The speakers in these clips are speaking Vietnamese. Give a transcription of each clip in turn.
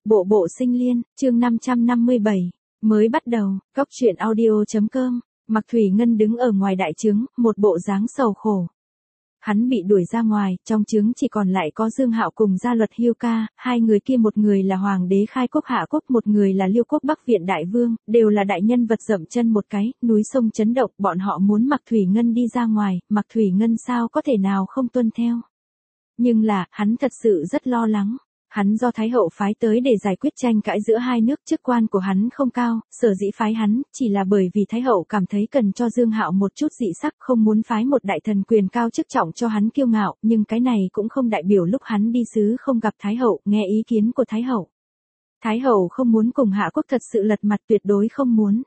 Bộ bộ sinh liên, chương 557, mới bắt đầu, góc truyện audio.com, Mạc Thủy Ngân đứng ở ngoài đại trướng, một bộ dáng sầu khổ. Hắn bị đuổi ra ngoài, trong trướng chỉ còn lại có Dương Hạo cùng Gia Luật Hưu Ca, hai người kia một người là Hoàng đế Khai Quốc Hạ Quốc, một người là Liêu Quốc Bắc Viện Đại Vương, đều là đại nhân vật dậm chân một cái, núi sông chấn động, bọn họ muốn Mạc Thủy Ngân đi ra ngoài, Mạc Thủy Ngân sao có thể nào không tuân theo. Nhưng là, hắn thật sự rất lo lắng. Hắn do Thái Hậu phái tới để giải quyết tranh cãi giữa hai nước, chức quan của hắn không cao, sở dĩ phái hắn, chỉ là bởi vì Thái Hậu cảm thấy cần cho Dương Hạo một chút dị sắc, không muốn phái một đại thần quyền cao chức trọng cho hắn kiêu ngạo, nhưng cái này cũng không đại biểu lúc hắn đi sứ không gặp Thái Hậu, nghe ý kiến của Thái Hậu. Thái Hậu không muốn cùng Hạ Quốc thật sự lật mặt, tuyệt đối không muốn.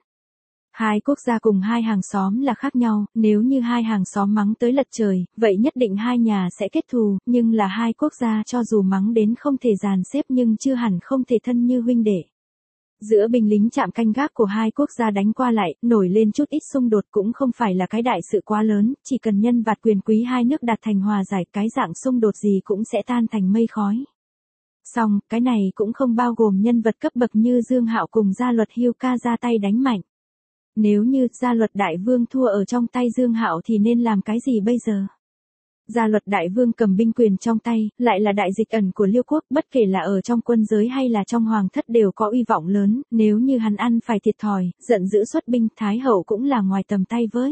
Hai quốc gia cùng hai hàng xóm là khác nhau, nếu như hai hàng xóm mắng tới lật trời, vậy nhất định hai nhà sẽ kết thù, nhưng là hai quốc gia cho dù mắng đến không thể dàn xếp nhưng chưa hẳn không thể thân như huynh đệ. Giữa binh lính trạm canh gác của hai quốc gia đánh qua lại, nổi lên chút ít xung đột cũng không phải là cái đại sự quá lớn, chỉ cần nhân vật quyền quý hai nước đạt thành hòa giải, cái dạng xung đột gì cũng sẽ tan thành mây khói. Song, cái này cũng không bao gồm nhân vật cấp bậc như Dương Hạo cùng Gia Luật Hưu Ca ra tay đánh mạnh. Nếu như Gia Luật Đại Vương thua ở trong tay Dương Hạo thì nên làm cái gì bây giờ? Gia Luật Đại Vương cầm binh quyền trong tay, lại là đại dịch ẩn của Liêu Quốc, bất kể là ở trong quân giới hay là trong hoàng thất đều có uy vọng lớn, nếu như hắn ăn phải thiệt thòi, giận dữ xuất binh, Thái Hậu cũng là ngoài tầm tay với.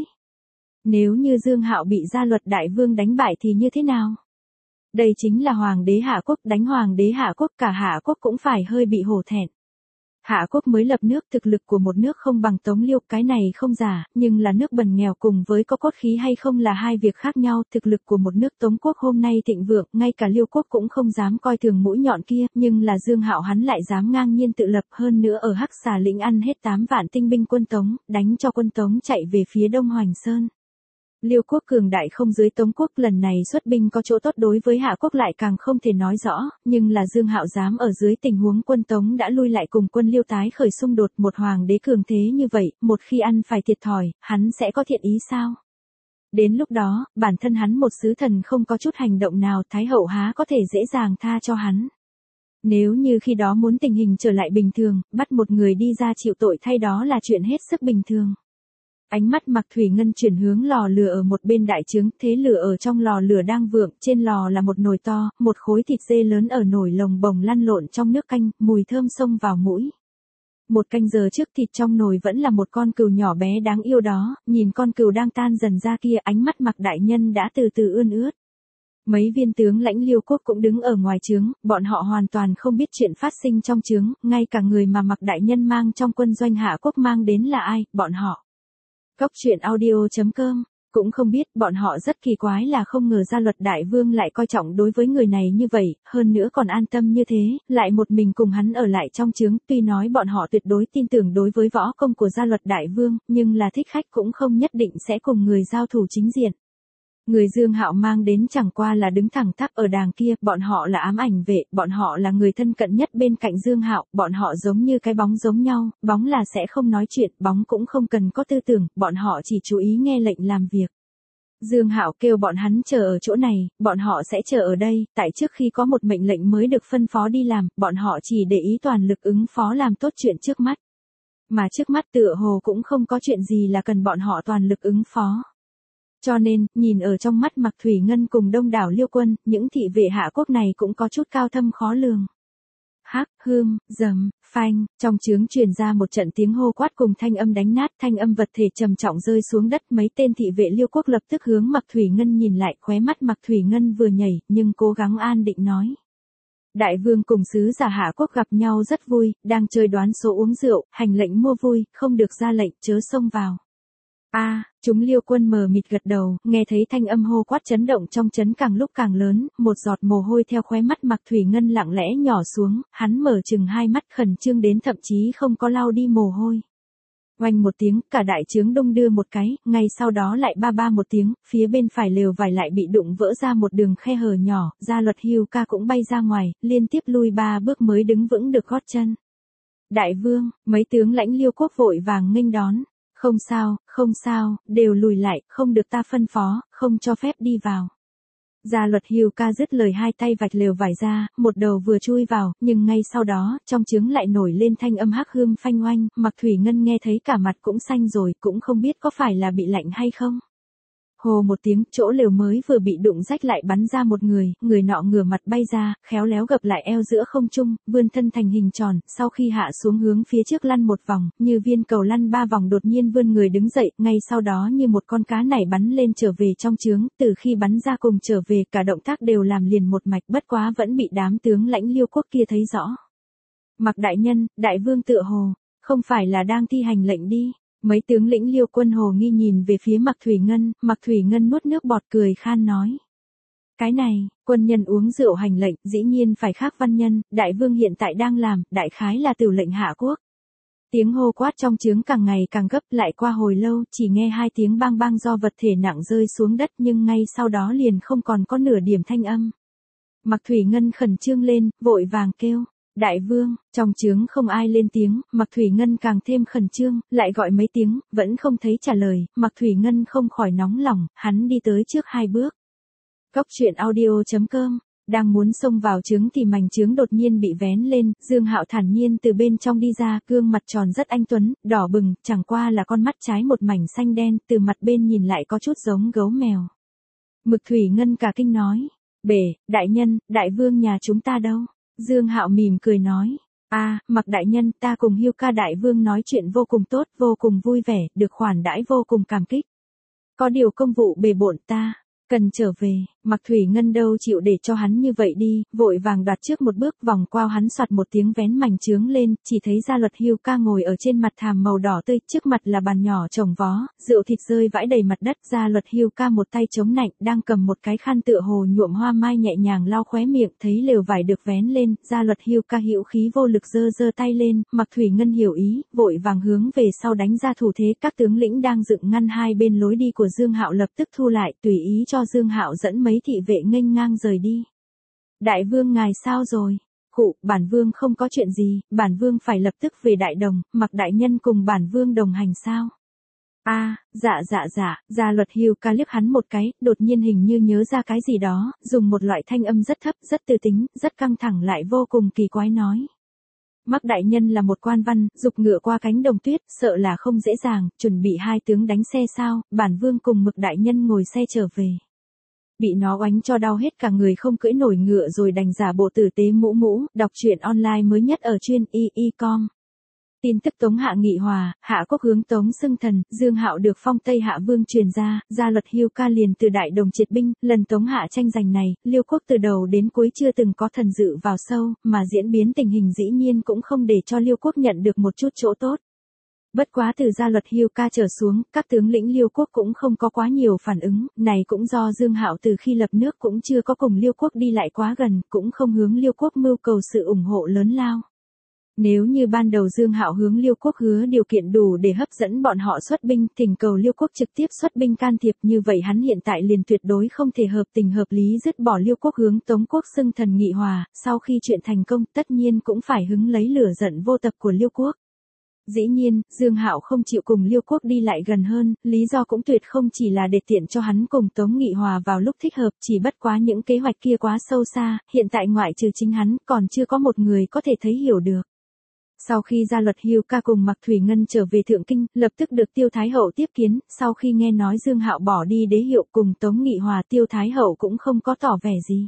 Nếu như Dương Hạo bị Gia Luật Đại Vương đánh bại thì như thế nào? Đây chính là Hoàng đế Hạ Quốc, đánh Hoàng đế Hạ Quốc, cả Hạ Quốc cũng phải hơi bị hổ thẹn. Hạ Quốc mới lập nước, thực lực của một nước không bằng Tống Liêu, cái này không giả, nhưng là nước bần nghèo cùng với có cốt khí hay không là hai việc khác nhau, thực lực của một nước Tống Quốc hôm nay thịnh vượng, ngay cả Liêu Quốc cũng không dám coi thường mũi nhọn kia, nhưng là Dương Hạo hắn lại dám ngang nhiên tự lập, hơn nữa ở Hắc Xà lĩnh ăn hết 8 vạn tinh binh quân Tống, đánh cho quân Tống chạy về phía Đông Hoành Sơn. Liêu Quốc cường đại không dưới Tống Quốc, lần này xuất binh có chỗ tốt, đối với Hạ Quốc lại càng không thể nói rõ, nhưng là Dương Hạo dám ở dưới tình huống quân Tống đã lui lại cùng quân Liêu tái khởi xung đột, một hoàng đế cường thế như vậy, một khi ăn phải thiệt thòi, hắn sẽ có thiện ý sao? Đến lúc đó, bản thân hắn một sứ thần không có chút hành động nào, Thái Hậu há có thể dễ dàng tha cho hắn. Nếu như khi đó muốn tình hình trở lại bình thường, bắt một người đi ra chịu tội thay đó là chuyện hết sức bình thường. Ánh mắt Mạc Thủy Ngân chuyển hướng lò lửa ở một bên đại trướng, thế lửa ở trong lò lửa đang vượng, trên lò là một nồi to, một khối thịt dê lớn ở nồi lồng bồng lăn lộn trong nước canh, mùi thơm xông vào mũi. Một canh giờ trước thịt trong nồi vẫn là một con cừu nhỏ bé đáng yêu đó, nhìn con cừu đang tan dần ra kia, ánh mắt Mạc đại nhân đã từ từ ươn ướt. Mấy viên tướng lãnh Liêu Quốc cũng đứng ở ngoài trướng, bọn họ hoàn toàn không biết chuyện phát sinh trong trướng, ngay cả người mà Mạc đại nhân mang trong quân doanh Hạ Quốc mang đến là ai, bọn họ. Góc truyện audio.com, cũng không biết, bọn họ rất kỳ quái là không ngờ Gia Luật Đại Vương lại coi trọng đối với người này như vậy, hơn nữa còn an tâm như thế, lại một mình cùng hắn ở lại trong trướng, tuy nói bọn họ tuyệt đối tin tưởng đối với võ công của Gia Luật Đại Vương, nhưng là thích khách cũng không nhất định sẽ cùng người giao thủ chính diện. Người Dương Hạo mang đến chẳng qua là đứng thẳng tắp ở đàng kia, bọn họ là ám ảnh vệ, bọn họ là người thân cận nhất bên cạnh Dương Hạo, bọn họ giống như cái bóng giống nhau, bóng là sẽ không nói chuyện, bóng cũng không cần có tư tưởng, bọn họ chỉ chú ý nghe lệnh làm việc. Dương Hạo kêu bọn hắn chờ ở chỗ này, bọn họ sẽ chờ ở đây, tại trước khi có một mệnh lệnh mới được phân phó đi làm, bọn họ chỉ để ý toàn lực ứng phó làm tốt chuyện trước mắt. Mà trước mắt tựa hồ cũng không có chuyện gì là cần bọn họ toàn lực ứng phó. Cho nên, nhìn ở trong mắt Mạc Thủy Ngân cùng đông đảo Liêu quân, những thị vệ Hạ Quốc này cũng có chút cao thâm khó lường. Hắc, hương, dầm, phanh, trong trướng truyền ra một trận tiếng hô quát cùng thanh âm đánh nát, thanh âm vật thể trầm trọng rơi xuống đất, mấy tên thị vệ Liêu Quốc lập tức hướng Mạc Thủy Ngân nhìn lại, khóe mắt Mạc Thủy Ngân vừa nhảy, nhưng cố gắng an định nói. Đại vương cùng sứ giả Hạ Quốc gặp nhau rất vui, đang chơi đoán số uống rượu, hành lệnh mua vui, không được ra lệnh, chớ xông vào. Chúng Liêu quân mờ mịt gật đầu, nghe thấy thanh âm hô quát chấn động trong trấn càng lúc càng lớn, một giọt mồ hôi theo khóe mắt Mạc Thủy Ngân lặng lẽ nhỏ xuống, hắn mở chừng hai mắt khẩn trương đến thậm chí không có lau đi mồ hôi. Oanh một tiếng, cả đại trướng đung đưa một cái, ngay sau đó lại ba ba một tiếng, phía bên phải lều vải lại bị đụng vỡ ra một đường khe hở nhỏ, Gia Luật Hưu Ca cũng bay ra ngoài, liên tiếp lui 3 bước mới đứng vững được gót chân. Đại vương, mấy tướng lãnh Liêu Quốc vội vàng nghênh đón. Không sao, đều lùi lại, không được ta phân phó, không cho phép đi vào. Gia luật Hưu Ca dứt lời hai tay vạch lều vải ra, một đầu vừa chui vào, nhưng ngay sau đó, trong trướng lại nổi lên thanh âm hắc hươm phanh oanh, Mạc Thủy Ngân nghe thấy cả mặt cũng xanh rồi, cũng không biết có phải là bị lạnh hay không. Hồ một tiếng, chỗ lều mới vừa bị đụng rách lại bắn ra một người nọ ngửa mặt bay ra, khéo léo gập lại eo giữa không trung, vươn thân thành hình tròn, sau khi hạ xuống hướng phía trước lăn một vòng, như viên cầu lăn 3 vòng đột nhiên vươn người đứng dậy, ngay sau đó như một con cá nảy bắn lên trở về trong trướng, từ khi bắn ra cùng trở về cả động tác đều làm liền một mạch, bất quá vẫn bị đám tướng lãnh Liêu quốc kia thấy rõ. Mạc đại nhân, đại vương tựa hồ, không phải là đang thi hành lệnh đi. Mấy tướng lĩnh Liêu quân hồ nghi nhìn về phía Mạc Thủy Ngân nuốt nước bọt cười khan nói. Cái này, quân nhân uống rượu hành lệnh, dĩ nhiên phải khác văn nhân, đại vương hiện tại đang làm, đại khái là tửu lệnh hạ quốc. Tiếng hô quát trong trướng càng ngày càng gấp, lại qua hồi lâu, chỉ nghe hai tiếng bang bang do vật thể nặng rơi xuống đất, nhưng ngay sau đó liền không còn có nửa điểm thanh âm. Mạc Thủy Ngân khẩn trương lên, vội vàng kêu. Đại vương, trong trướng không ai lên tiếng, Mạc Thủy Ngân càng thêm khẩn trương, lại gọi mấy tiếng, vẫn không thấy trả lời, Mạc Thủy Ngân không khỏi nóng lòng, hắn đi tới trước 2 bước. Cốc truyện audio.com, đang muốn xông vào trướng thì mảnh trướng đột nhiên bị vén lên, Dương Hạo thản nhiên từ bên trong đi ra, gương mặt tròn rất anh tuấn, đỏ bừng, chẳng qua là con mắt trái một mảnh xanh đen, từ mặt bên nhìn lại có chút giống gấu mèo. Mạc Thủy Ngân cả kinh nói, bể, đại nhân, đại vương nhà chúng ta đâu? Dương Hạo mỉm cười nói, Mạc đại nhân, ta cùng Hưu Ca đại vương nói chuyện vô cùng tốt, vô cùng vui vẻ, được khoản đãi vô cùng cảm kích. Có điều công vụ bề bộn ta, cần trở về, Mạc Thủy Ngân đâu chịu để cho hắn như vậy đi, vội vàng đoạt trước một bước vòng qua hắn soạt một tiếng vén mảnh trướng lên, chỉ thấy gia luật Hưu Ca ngồi ở trên mặt thảm màu đỏ tươi, trước mặt là bàn nhỏ trồng vó, rượu thịt rơi vãi đầy mặt đất, gia luật Hưu Ca một tay chống nạnh, đang cầm một cái khăn tựa hồ nhuộm hoa mai nhẹ nhàng lau khóe miệng, thấy lều vải được vén lên, gia luật Hưu Ca hữu khí vô lực giơ tay lên, Mạc Thủy Ngân hiểu ý, vội vàng hướng về sau đánh ra thủ thế, các tướng lĩnh đang dựng ngăn hai bên lối đi của Dương Hạo lập tức thu lại, tùy ý cho Dương Hạo dẫn mấy thị vệ nghênh ngang rời đi. Đại vương ngài sao rồi? Bản vương không có chuyện gì, bản vương phải lập tức về Đại Đồng, Mạc đại nhân cùng bản vương đồng hành sao? Dạ, gia luật Hưu Ca liếc hắn một cái, đột nhiên hình như nhớ ra cái gì đó, dùng một loại thanh âm rất thấp, rất tư tính, rất căng thẳng lại vô cùng kỳ quái nói. Mạc đại nhân là một quan văn, dục ngựa qua cánh đồng tuyết, sợ là không dễ dàng, chuẩn bị 2 tướng đánh xe sao, bản vương cùng Mạc đại nhân ngồi xe trở về. Bị nó oánh cho đau hết cả người không cưỡi nổi ngựa rồi đành giả bộ tử tế mũ, đọc truyện online mới nhất ở chuyên y.com. Tin tức Tống Hạ nghị hòa, Hạ quốc hướng Tống xưng thần, Dương Hạo được phong Tây Hạ vương truyền ra, gia luật Hưu Ca liền từ Đại Đồng triệt binh, lần Tống Hạ tranh giành này, Liêu quốc từ đầu đến cuối chưa từng có thần dự vào sâu, mà diễn biến tình hình dĩ nhiên cũng không để cho Liêu quốc nhận được một chút chỗ tốt. Bất quá từ gia luật Hưu Ca trở xuống, các tướng lĩnh Liêu quốc cũng không có quá nhiều phản ứng, này cũng do Dương Hạo từ khi lập nước cũng chưa có cùng Liêu quốc đi lại quá gần, cũng không hướng Liêu quốc mưu cầu sự ủng hộ lớn lao. Nếu như ban đầu Dương Hạo hướng Liêu quốc hứa điều kiện đủ để hấp dẫn bọn họ xuất binh, thỉnh cầu Liêu quốc trực tiếp xuất binh can thiệp, như vậy hắn hiện tại liền tuyệt đối không thể hợp tình hợp lý dứt bỏ Liêu quốc hướng Tống quốc xưng thần nghị hòa, sau khi chuyện thành công tất nhiên cũng phải hứng lấy lửa giận vô tập của Liêu quốc. Dĩ nhiên, Dương Hạo không chịu cùng Liêu quốc đi lại gần hơn, lý do cũng tuyệt không chỉ là để tiện cho hắn cùng Tống nghị hòa vào lúc thích hợp, chỉ bất quá những kế hoạch kia quá sâu xa, hiện tại ngoại trừ chính hắn, còn chưa có một người có thể thấy hiểu được. Sau khi gia luật Hưu Ca cùng Mạc Thủy Ngân trở về Thượng Kinh, lập tức được Tiêu Thái Hậu tiếp kiến, sau khi nghe nói Dương Hạo bỏ đi đế hiệu cùng Tống nghị hòa, Tiêu Thái Hậu cũng không có tỏ vẻ gì.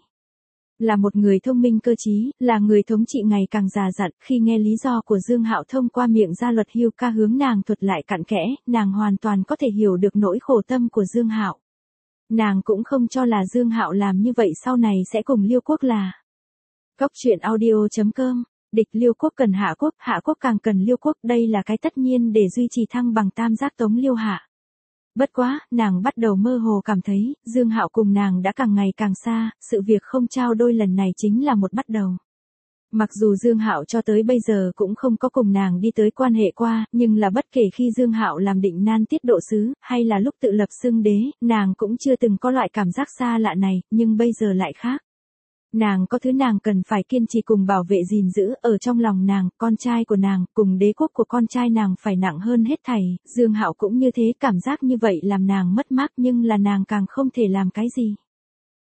Là một người thông minh cơ trí, là người thống trị ngày càng già dặn, khi nghe lý do của Dương Hạo thông qua miệng gia luật Hưu Ca hướng nàng thuật lại cặn kẽ, nàng hoàn toàn có thể hiểu được nỗi khổ tâm của Dương Hạo. Nàng cũng không cho là Dương Hạo làm như vậy sau này sẽ cùng Liêu quốc là. Cốc truyện audio.com, địch Liêu quốc cần Hạ quốc càng cần Liêu quốc, đây là cái tất nhiên để duy trì thăng bằng tam giác Tống Liêu Hạ. Bất quá, nàng bắt đầu mơ hồ cảm thấy, Dương Hạo cùng nàng đã càng ngày càng xa, sự việc không trao đôi lần này chính là một bắt đầu. Mặc dù Dương Hạo cho tới bây giờ cũng không có cùng nàng đi tới quan hệ qua, nhưng là bất kể khi Dương Hạo làm Định Nan tiết độ sứ, hay là lúc tự lập xưng đế, nàng cũng chưa từng có loại cảm giác xa lạ này, nhưng bây giờ lại khác. Nàng có thứ nàng cần phải kiên trì cùng bảo vệ gìn giữ, ở trong lòng nàng, con trai của nàng, cùng đế quốc của con trai nàng phải nặng hơn hết thảy, Dương Hạo cũng như thế, cảm giác như vậy làm nàng mất mát nhưng là nàng càng không thể làm cái gì.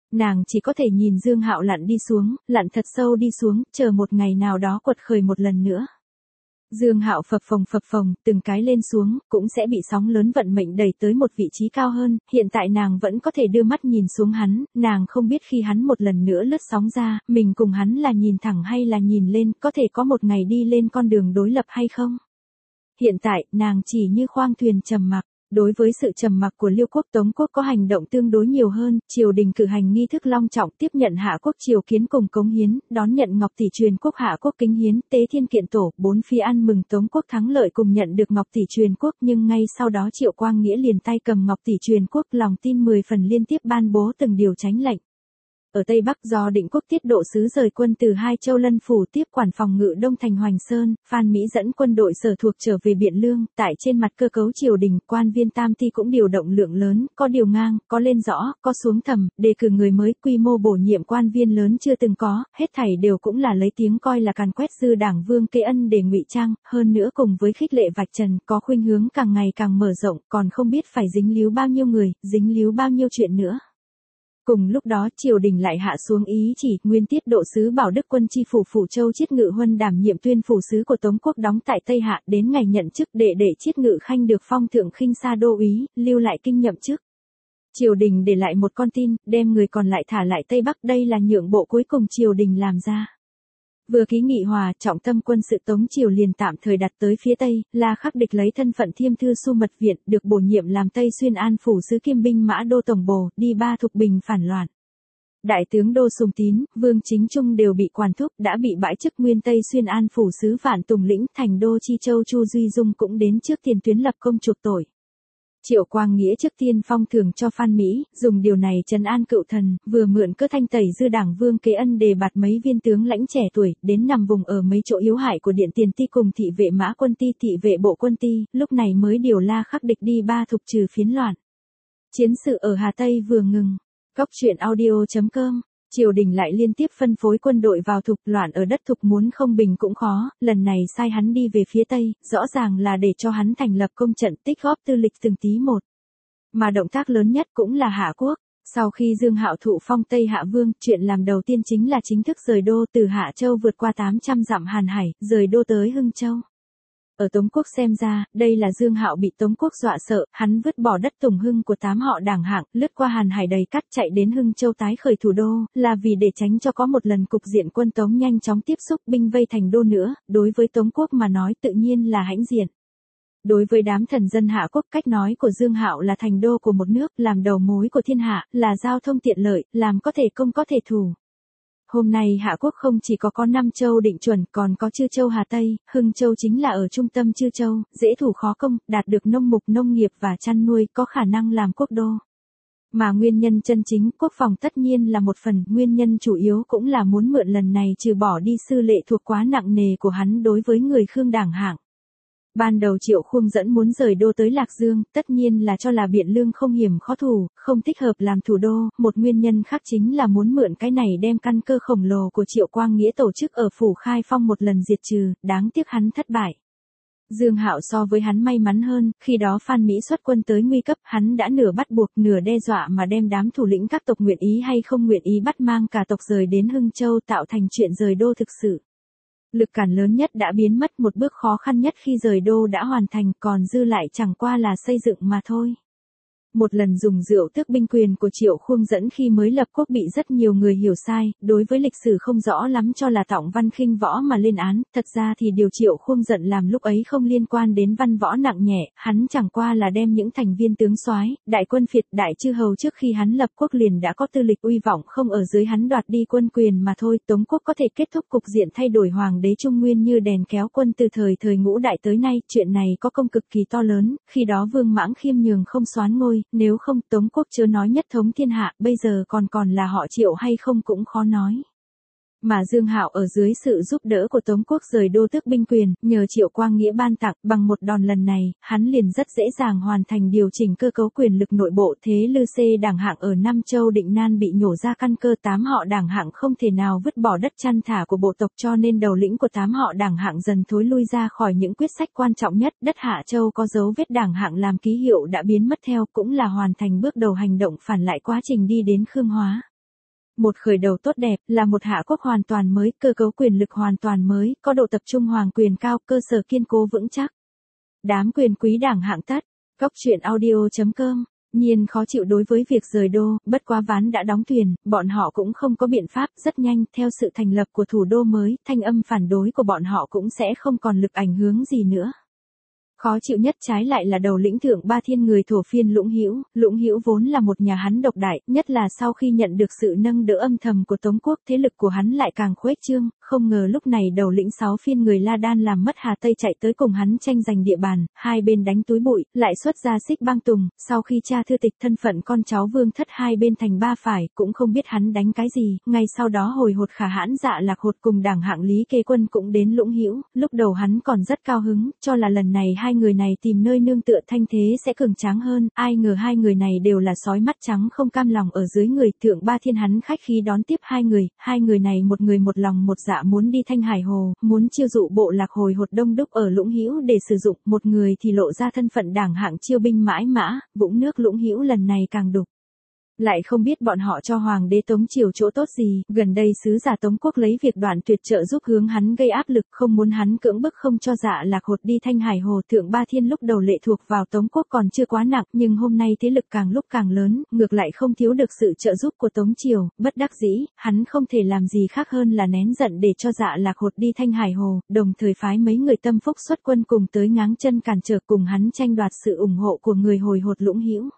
Nàng chỉ có thể nhìn Dương Hạo lặn đi xuống, lặn thật sâu đi xuống, chờ một ngày nào đó quật khởi một lần nữa. Dương Hạo phập phồng, từng cái lên xuống, cũng sẽ bị sóng lớn vận mệnh đẩy tới một vị trí cao hơn, hiện tại nàng vẫn có thể đưa mắt nhìn xuống hắn, nàng không biết khi hắn một lần nữa lướt sóng ra, mình cùng hắn là nhìn thẳng hay là nhìn lên, có thể có một ngày đi lên con đường đối lập hay không. Hiện tại, nàng chỉ như khoang thuyền trầm mặc. Đối với sự trầm mặc của Liêu quốc, Tống quốc có hành động tương đối nhiều hơn, triều đình cử hành nghi thức long trọng tiếp nhận Hạ quốc triều kiến cùng cống hiến, đón nhận Ngọc tỷ truyền quốc, Hạ quốc kính hiến, tế thiên kiện tổ, bốn phía ăn mừng Tống quốc thắng lợi cùng nhận được Ngọc tỷ truyền quốc, nhưng ngay sau đó Triệu Quang Nghĩa liền tay cầm Ngọc tỷ truyền quốc, lòng tin 10 phần liên tiếp ban bố từng điều chánh lệnh. Ở Tây Bắc do Định quốc tiết độ sứ rời quân từ Hai Châu Lân phủ tiếp quản phòng ngự Đông thành Hoành Sơn, Phan Mỹ dẫn quân đội sở thuộc trở về Biện Lương, tại trên mặt cơ cấu triều đình, quan viên tam ty cũng điều động lượng lớn, có điều ngang, có lên rõ, có xuống thầm, đề cử người mới, quy mô bổ nhiệm quan viên lớn chưa từng có, hết thảy đều cũng là lấy tiếng coi là càn quét dư đảng Vương Kế Ân để ngụy trang, hơn nữa cùng với khích lệ vạch trần, có khuynh hướng càng ngày càng mở rộng, còn không biết phải dính líu bao nhiêu người, dính líu bao nhiêu chuyện nữa. Cùng lúc đó, triều đình lại hạ xuống ý chỉ, nguyên tiết độ sứ Bảo Đức quân chi phủ Phủ Châu Chiết Ngự Huân đảm nhiệm tuyên phủ sứ của Tống quốc đóng tại Tây Hạ, đến ngày nhận chức đệ Chiết Ngự Khanh được phong thượng khinh sa đô úy, lưu lại kinh nhậm chức. Triều đình để lại một con tin, đem người còn lại thả lại Tây Bắc, đây là nhượng bộ cuối cùng triều đình làm ra. Vừa ký nghị hòa, trọng tâm quân sự Tống triều liền tạm thời đặt tới phía Tây, La Khắc Địch lấy thân phận thiêm thư Xu Mật Viện, được bổ nhiệm làm Tây Xuyên An phủ sứ kiêm binh mã đô tổng bồ, đi Ba Thục Bình phản loạn. Đại tướng Đô Sùng Tín, Vương Chính Trung đều bị quản thúc, đã bị bãi chức nguyên Tây Xuyên An phủ sứ Vạn Tùng Lĩnh, thành đô Chi Châu Chu Duy Dung cũng đến trước tiền tuyến lập công chuộc tội. Triệu Quang Nghĩa trước tiên phong thưởng cho Phan Mỹ, dùng điều này trấn an cựu thần, vừa mượn cơ thanh tẩy dư đảng Vương Kế Ân đề bạt mấy viên tướng lãnh trẻ tuổi, đến nằm vùng ở mấy chỗ yếu hại của Điện Tiền Ti cùng thị vệ Mã Quân Ti, thị vệ Bộ Quân Ti, lúc này mới điều La Khắc Địch đi Ba Thục trừ phiến loạn. Chiến sự ở Hà Tây vừa ngừng. Góc truyện audio.com. Triều đình lại liên tiếp phân phối quân đội vào Thục, loạn ở đất Thục muốn không bình cũng khó, lần này sai hắn đi về phía Tây, rõ ràng là để cho hắn thành lập công trận, tích góp tư lịch từng tí một. Mà động tác lớn nhất cũng là Hạ quốc. Sau khi Dương Hạo thụ phong Tây Hạ Vương, chuyện làm đầu tiên chính là chính thức rời đô từ Hạ Châu vượt qua 800 dặm Hàn Hải, rời đô tới Hưng Châu. Ở Tống quốc xem ra, đây là Dương Hạo bị Tống quốc dọa sợ, hắn vứt bỏ đất Tùng Hưng của 8 họ Đảng hạng, lướt qua Hàn Hải đầy cát chạy đến Hưng Châu tái khởi thủ đô, là vì để tránh cho có một lần cục diện quân Tống nhanh chóng tiếp xúc binh vây thành đô nữa, đối với Tống quốc mà nói tự nhiên là hãnh diện. Đối với đám thần dân Hạ quốc, cách nói của Dương Hạo là thành đô của một nước, làm đầu mối của thiên hạ, là giao thông tiện lợi, làm có thể công có thể thủ. Hôm nay Hạ quốc không chỉ có 5 châu định chuẩn, còn có Chư Châu Hà Tây, Hưng Châu chính là ở trung tâm Chư Châu, dễ thủ khó công, đạt được nông mục nông nghiệp và chăn nuôi, có khả năng làm quốc đô. Mà nguyên nhân chân chính, quốc phòng tất nhiên là một phần, nguyên nhân chủ yếu cũng là muốn mượn lần này trừ bỏ đi sư lệ thuộc quá nặng nề của hắn đối với người Khương Đảng hạng. Ban đầu Triệu Khuông dẫn muốn rời đô tới Lạc Dương, tất nhiên là cho là Biện Lương không hiểm khó thủ, không thích hợp làm thủ đô, một nguyên nhân khác chính là muốn mượn cái này đem căn cơ khổng lồ của Triệu Quang Nghĩa tổ chức ở Phủ Khai Phong một lần diệt trừ, đáng tiếc hắn thất bại. Dương Hạo so với hắn may mắn hơn, khi đó Phan Mỹ xuất quân tới nguy cấp, hắn đã nửa bắt buộc nửa đe dọa mà đem đám thủ lĩnh các tộc nguyện ý hay không nguyện ý bắt mang cả tộc rời đến Hưng Châu, tạo thành chuyện rời đô thực sự. Lực cản lớn nhất đã biến mất, một bước khó khăn nhất khi rời đô đã hoàn thành, còn dư lại chẳng qua là xây dựng mà thôi. Một lần dùng rượu tước binh quyền của Triệu Khuông dẫn khi mới lập quốc bị rất nhiều người hiểu sai, đối với lịch sử không rõ lắm cho là Tọng Văn khinh võ mà lên án, thật ra thì điều Triệu Khuông giận làm lúc ấy không liên quan đến văn võ nặng nhẹ, hắn chẳng qua là đem những thành viên tướng soái, đại quân phiệt, đại chư hầu trước khi hắn lập quốc liền đã có tư lịch uy vọng không ở dưới hắn đoạt đi quân quyền mà thôi, Tống quốc có thể kết thúc cục diện thay đổi hoàng đế Trung Nguyên như đèn kéo quân từ thời Ngũ Đại tới nay, chuyện này có công cực kỳ to lớn, khi đó Vương Mãng khiêm nhường không soán ngôi. Nếu không Tống quốc chớ nói nhất thống thiên hạ, bây giờ còn là họ Triệu hay không cũng khó nói. Mà Dương Hạo ở dưới sự giúp đỡ của Tống quốc rời đô tước binh quyền, nhờ Triệu Quang Nghĩa ban tặng, bằng một đòn lần này, hắn liền rất dễ dàng hoàn thành điều chỉnh cơ cấu quyền lực nội bộ. Thế Lư Xê Đảng hạng ở Nam Châu Định Nan bị nhổ ra căn cơ, 8 họ Đảng hạng không thể nào vứt bỏ đất chăn thả của bộ tộc, cho nên đầu lĩnh của 8 họ Đảng hạng dần thối lui ra khỏi những quyết sách quan trọng nhất. Đất Hạ Châu có dấu vết Đảng hạng làm ký hiệu đã biến mất theo, cũng là hoàn thành bước đầu hành động phản lại quá trình đi đến Khương hóa. Một khởi đầu tốt đẹp, là một hạ quốc hoàn toàn mới, cơ cấu quyền lực hoàn toàn mới, có độ tập trung hoàng quyền cao, cơ sở kiên cố vững chắc. Đám quyền quý đảng hạng tất. Góc truyện audio.com. Nhiên khó chịu đối với việc rời đô, bất quá ván đã đóng thuyền, bọn họ cũng không có biện pháp, rất nhanh, theo sự thành lập của thủ đô mới, thanh âm phản đối của bọn họ cũng sẽ không còn lực ảnh hưởng gì nữa. Khó chịu nhất trái lại là đầu lĩnh Thượng Ba Thiên người thổ phiên Lũng Hữu vốn là một nhà hắn độc đại, nhất là sau khi nhận được sự nâng đỡ âm thầm của Tống quốc, thế lực của hắn lại càng khuếch trương, không ngờ lúc này đầu lĩnh 6 phiên người La Đan làm mất Hà Tây chạy tới cùng hắn tranh giành địa bàn, hai bên đánh túi bụi, lại xuất ra Xích Bang Tùng, sau khi tra thư tịch thân phận con cháu Vương Thất hai bên thành ba phải, cũng không biết hắn đánh cái gì, ngay sau đó hồi hột Khả Hãn Dạ Lạc Hột cùng đảng hạng Lý Kế Quân cũng đến Lũng Hữu, lúc đầu hắn còn rất cao hứng, cho là lần này hai người này tìm nơi nương tựa thanh thế sẽ cường tráng hơn, ai ngờ hai người này đều là sói mắt trắng không cam lòng ở dưới người, Thượng Ba Thiên hắn khách khí đón tiếp hai người này một người một lòng một dạ muốn đi Thanh Hải Hồ, muốn chiêu dụ bộ lạc hồi hột đông đúc ở Lũng Hữu để sử dụng, một người thì lộ ra thân phận đảng hạng chiêu binh mãi mã, vũng nước Lũng Hữu lần này càng đục. Lại không biết bọn họ cho hoàng đế Tống triều chỗ tốt gì, gần đây sứ giả Tống quốc lấy việc đoạn tuyệt trợ giúp hướng hắn gây áp lực, không muốn hắn cưỡng bức không cho Dạ Lạc Hột đi Thanh Hải Hồ. Thượng Ba Thiên lúc đầu lệ thuộc vào Tống quốc còn chưa quá nặng, nhưng hôm nay thế lực càng lúc càng lớn, ngược lại không thiếu được sự trợ giúp của Tống triều, bất đắc dĩ, hắn không thể làm gì khác hơn là nén giận để cho Dạ Lạc Hột đi Thanh Hải Hồ, đồng thời phái mấy người tâm phúc xuất quân cùng tới ngáng chân cản trở cùng hắn tranh đoạt sự ủng hộ của người hồi hột Lũng Hữu.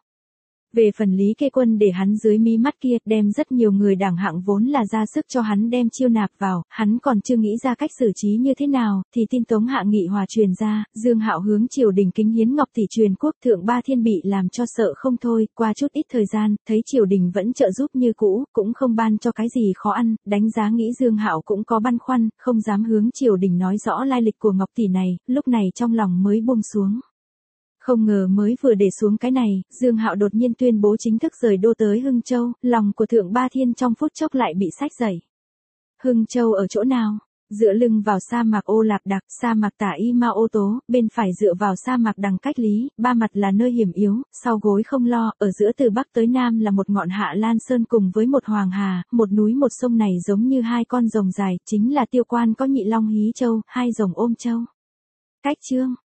Về phần Lý Kế Quân để hắn dưới mí mắt kia, đem rất nhiều người đảng hạng vốn là ra sức cho hắn đem chiêu nạp vào, hắn còn chưa nghĩ ra cách xử trí như thế nào, thì tin Tống Hạ Nghị Hòa truyền ra, Dương Hạo hướng triều đình kính hiến ngọc tỷ truyền quốc. Thượng Ba Thiên bị làm cho sợ không thôi, qua chút ít thời gian, thấy triều đình vẫn trợ giúp như cũ, cũng không ban cho cái gì khó ăn, đánh giá nghĩ Dương Hạo cũng có băn khoăn, không dám hướng triều đình nói rõ lai lịch của ngọc tỷ này, lúc này trong lòng mới buông xuống. Không ngờ mới vừa để xuống cái này, Dương Hạo đột nhiên tuyên bố chính thức rời đô tới Hưng Châu, lòng của Thượng Ba Thiên trong phút chốc lại bị xách dày. Hưng Châu ở chỗ nào? Dựa lưng vào sa mạc Ô Lạp Đặc, sa mạc Tả Y Ma Ô Tố, bên phải dựa vào sa mạc Đằng Cách Lý, ba mặt là nơi hiểm yếu, sau gối không lo, ở giữa từ Bắc tới Nam là một ngọn Hạ Lan Sơn cùng với một Hoàng Hà, một núi một sông này giống như hai con rồng dài, chính là Tiêu Quan có Nhị Long Hí Châu, hai rồng ôm châu. Cách chương